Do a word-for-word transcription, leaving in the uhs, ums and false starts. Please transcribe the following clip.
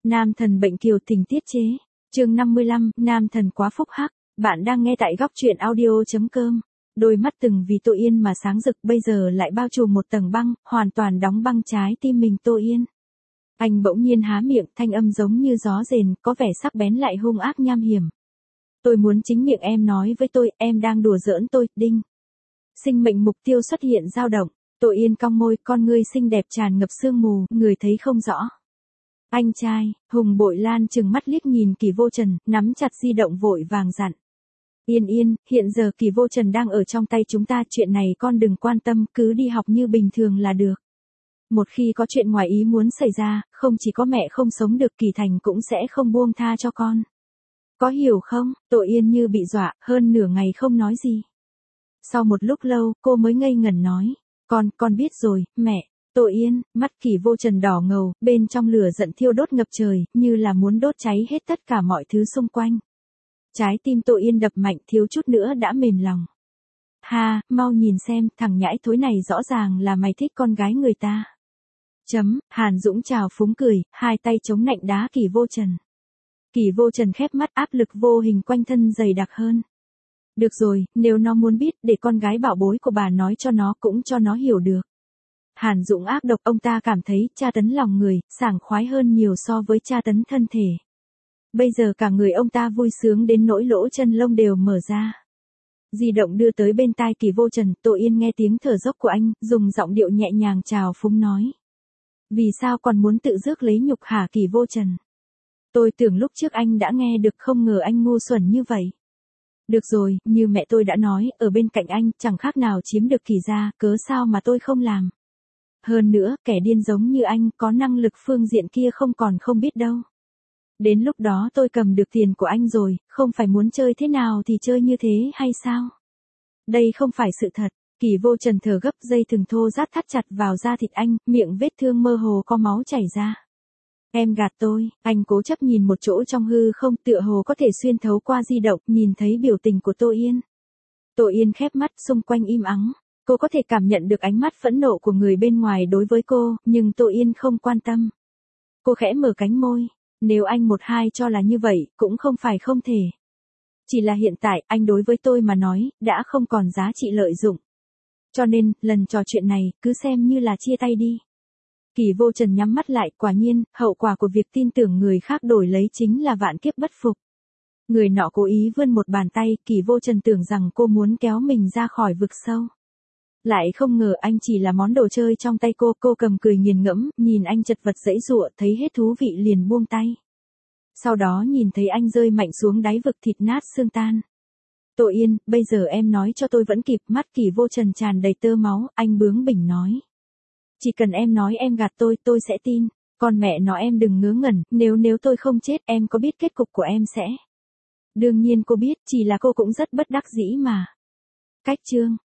Nam thần bệnh kiều tình tiết chế. Chương năm mươi lăm, nam thần quá phúc hắc. Bạn đang nghe tại góc truyện audio chấm com. Đôi mắt từng vì Tô Yên mà sáng rực, bây giờ lại bao trùm một tầng băng, hoàn toàn đóng băng trái tim mình Tô Yên. Anh bỗng nhiên há miệng, thanh âm giống như gió rền, có vẻ sắc bén lại hung ác nham hiểm. Tôi muốn chính miệng em nói với tôi, em đang đùa giỡn tôi, đinh. Sinh mệnh mục tiêu xuất hiện dao động. Tô Yên cong môi, con ngươi xinh đẹp tràn ngập sương mù, người thấy không rõ. Anh trai, Hùng Bội Lan trừng mắt liếc nhìn Kỳ Vô Trần, nắm chặt di động vội vàng dặn. Yên yên, hiện giờ Kỳ Vô Trần đang ở trong tay chúng ta, chuyện này con đừng quan tâm, cứ đi học như bình thường là được. Một khi có chuyện ngoài ý muốn xảy ra, không chỉ có mẹ không sống được, Kỳ Thành cũng sẽ không buông tha cho con. Có hiểu không? Tô Yên như bị dọa, hơn nửa ngày không nói gì. Sau một lúc lâu, cô mới ngây ngẩn nói. Con, con biết rồi, mẹ. Tô Yên, mắt Kỳ Vô Trần đỏ ngầu, bên trong lửa giận thiêu đốt ngập trời, như là muốn đốt cháy hết tất cả mọi thứ xung quanh. Trái tim Tô Yên đập mạnh, thiếu chút nữa đã mềm lòng. Ha, mau nhìn xem, thằng nhãi thối này rõ ràng là mày thích con gái người ta. Chấm, Hàn Dũng chào phúng cười, hai tay chống nạnh đá Kỳ Vô Trần. Kỳ Vô Trần khép mắt, áp lực vô hình quanh thân dày đặc hơn. Được rồi, nếu nó muốn biết, để con gái bảo bối của bà nói cho nó, cũng cho nó hiểu được. Hàn Dũng ác độc, ông ta cảm thấy tra tấn lòng người, sảng khoái hơn nhiều so với tra tấn thân thể. Bây giờ cả người ông ta vui sướng đến nỗi lỗ chân lông đều mở ra. Di động đưa tới bên tai Kỳ Vô Trần, Tô Yên nghe tiếng thở dốc của anh, dùng giọng điệu nhẹ nhàng chào phúng nói. Vì sao còn muốn tự rước lấy nhục hả Kỳ Vô Trần? Tôi tưởng lúc trước anh đã nghe được, không ngờ anh ngu xuẩn như vậy. Được rồi, như mẹ tôi đã nói, ở bên cạnh anh, chẳng khác nào chiếm được Kỳ gia, cớ sao mà tôi không làm. Hơn nữa, kẻ điên giống như anh, có năng lực phương diện kia không còn không biết đâu. Đến lúc đó tôi cầm được tiền của anh rồi, không phải muốn chơi thế nào thì chơi như thế hay sao? Đây không phải sự thật. Kỳ Vô Trần thở gấp, dây thừng thô rát thắt chặt vào da thịt anh, miệng vết thương mơ hồ có máu chảy ra. Em gạt tôi, anh cố chấp nhìn một chỗ trong hư không, tựa hồ có thể xuyên thấu qua di động, nhìn thấy biểu tình của Tô Yên. Tô Yên khép mắt, xung quanh im ắng. Cô có thể cảm nhận được ánh mắt phẫn nộ của người bên ngoài đối với cô, nhưng Tô Yên không quan tâm. Cô khẽ mở cánh môi. Nếu anh một hai cho là như vậy, cũng không phải không thể. Chỉ là hiện tại, anh đối với tôi mà nói, đã không còn giá trị lợi dụng. Cho nên, lần trò chuyện này, cứ xem như là chia tay đi. Kỳ Vô Trần nhắm mắt lại, quả nhiên, hậu quả của việc tin tưởng người khác đổi lấy chính là vạn kiếp bất phục. Người nọ cố ý vươn một bàn tay, Kỳ Vô Trần tưởng rằng cô muốn kéo mình ra khỏi vực sâu. Lại không ngờ anh chỉ là món đồ chơi trong tay cô, cô cầm cười nghiền ngẫm, nhìn anh chật vật giãy giụa, thấy hết thú vị liền buông tay. Sau đó nhìn thấy anh rơi mạnh xuống đáy vực, thịt nát xương tan. Tô Yên, bây giờ em nói cho tôi vẫn kịp. Mắt Kỳ Vô Trần tràn đầy tơ máu, anh bướng bỉnh nói. Chỉ cần em nói em gạt tôi, tôi sẽ tin. Còn mẹ nó em đừng ngớ ngẩn, nếu nếu tôi không chết, em có biết kết cục của em sẽ? Đương nhiên cô biết, chỉ là cô cũng rất bất đắc dĩ mà. Cách chương.